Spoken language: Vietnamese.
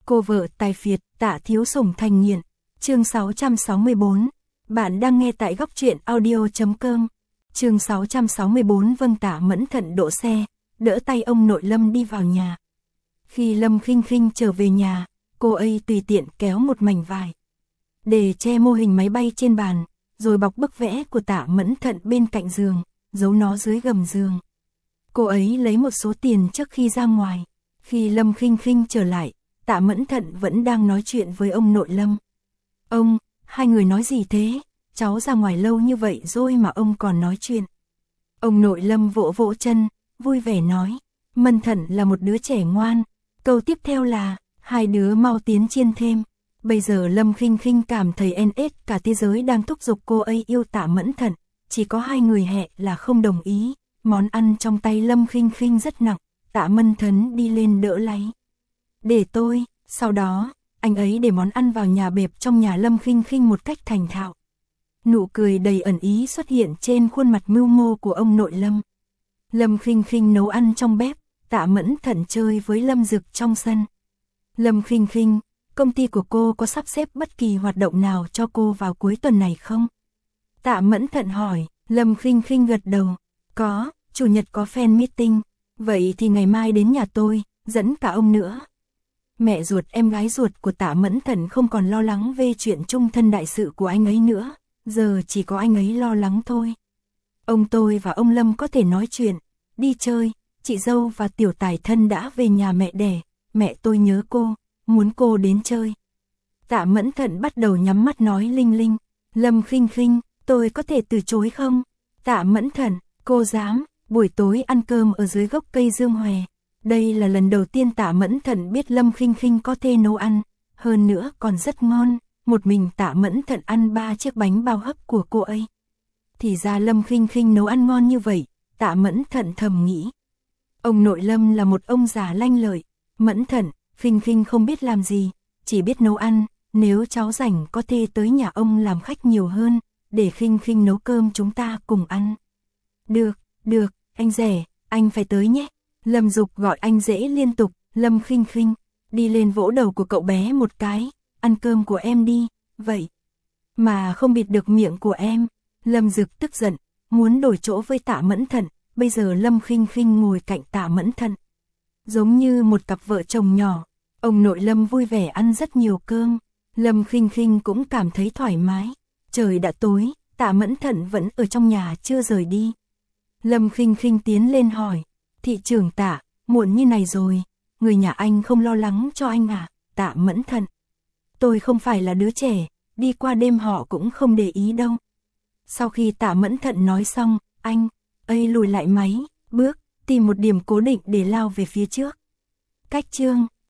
Cô vợ tài phiệt, Tạ Thiếu Sủng thành nghiện. Chương 664. Bạn đang nghe tại góc truyện audio.com. Chương 664. Vâng, Tạ Mẫn Thận đỗ xe, đỡ tay ông nội Lâm đi vào nhà. Khi Lâm Khinh Khinh trở về nhà, cô ấy tùy tiện kéo một mảnh vải để che mô hình máy bay trên bàn, rồi bọc bức vẽ của Tạ Mẫn Thận bên cạnh giường, giấu nó dưới gầm giường. Cô ấy lấy một số tiền trước khi ra ngoài. Khi Lâm Khinh Khinh trở lại, Tạ Mẫn Thận vẫn đang nói chuyện với ông nội Lâm. Ông, hai người nói gì thế? Cháu ra ngoài lâu như vậy rồi mà ông còn nói chuyện. Ông nội Lâm vỗ vỗ chân, vui vẻ nói, Mẫn Thận là một đứa trẻ ngoan. Câu tiếp theo là, hai đứa mau tiến chiên thêm. Bây giờ Lâm Khinh Khinh cảm thấy cả thế giới đang thúc giục cô ấy yêu Tạ Mẫn Thận, chỉ có hai người hẹ là không đồng ý. Món ăn trong tay Lâm Khinh Khinh rất nặng, Tạ Mẫn Thận đi lên đỡ lấy. Để tôi, sau đó, anh ấy để món ăn vào nhà bếp trong nhà Lâm Khinh Khinh một cách thành thạo. Nụ cười đầy ẩn ý xuất hiện trên khuôn mặt mưu mô của ông nội Lâm. Lâm Khinh Khinh nấu ăn trong bếp, Tạ Mẫn Thận chơi với Lâm Dực trong sân. Lâm Khinh Khinh, công ty của cô có sắp xếp bất kỳ hoạt động nào cho cô vào cuối tuần này không? Tạ Mẫn Thận hỏi. Lâm Khinh Khinh gật đầu. Có, chủ nhật có fan meeting. Vậy thì ngày mai đến nhà tôi, dẫn cả ông nữa. Mẹ ruột em gái ruột của Tạ Mẫn Thận không còn lo lắng về chuyện chung thân đại sự của anh ấy nữa. Giờ chỉ có anh ấy lo lắng thôi. Ông tôi và ông Lâm có thể nói chuyện, đi chơi. Chị dâu và tiểu tài thân đã về nhà mẹ đẻ. Mẹ tôi nhớ cô, muốn cô đến chơi. Tạ Mẫn Thận bắt đầu nhắm mắt nói linh linh. Lâm Khinh Khinh, tôi có thể từ chối không? Tạ Mẫn Thận, cô dám. Buổi tối ăn cơm ở dưới gốc cây dương hòe. Đây là lần đầu tiên Tạ Mẫn Thận biết Lâm Khinh Khinh có thể nấu ăn, hơn nữa còn rất ngon. Một mình Tạ Mẫn Thận ăn 3 chiếc bánh bao hấp của cô ấy. Thì ra Lâm Khinh Khinh nấu ăn ngon như vậy, Tạ Mẫn Thận thầm nghĩ. Ông nội Lâm là một ông già lanh lợi. Mẫn Thận, Khinh Khinh không biết làm gì, chỉ biết nấu ăn. Nếu cháu rảnh có thể tới nhà ông làm khách nhiều hơn, để Khinh Khinh nấu cơm chúng ta cùng ăn. Được, anh rể, anh phải tới nhé. Lâm Dục gọi anh rể liên tục. Lâm Khinh Khinh, đi lên vỗ đầu của cậu bé một cái. Ăn cơm của em đi, vậy mà không bịt được miệng của em. Lâm Dực tức giận, muốn đổi chỗ với Tạ Mẫn Thận. Bây giờ Lâm Khinh Khinh ngồi cạnh Tạ Mẫn Thận, giống như một cặp vợ chồng nhỏ. Ông nội Lâm vui vẻ ăn rất nhiều cơm. Lâm Khinh Khinh cũng cảm thấy thoải mái. Trời đã tối, Tạ Mẫn Thận vẫn ở trong nhà chưa rời đi. Lâm Khinh Khinh tiến lên hỏi, thị trưởng Tạ, muộn như này rồi, người nhà anh không lo lắng cho anh à? Tạ Mẫn Thận, tôi không phải là đứa trẻ, đi qua đêm họ cũng không để ý đâu. Sau khi Tạ Mẫn Thận nói xong, anh ấy lùi lại mấy bước, tìm một điểm cố định để lao về phía trước. Cách chương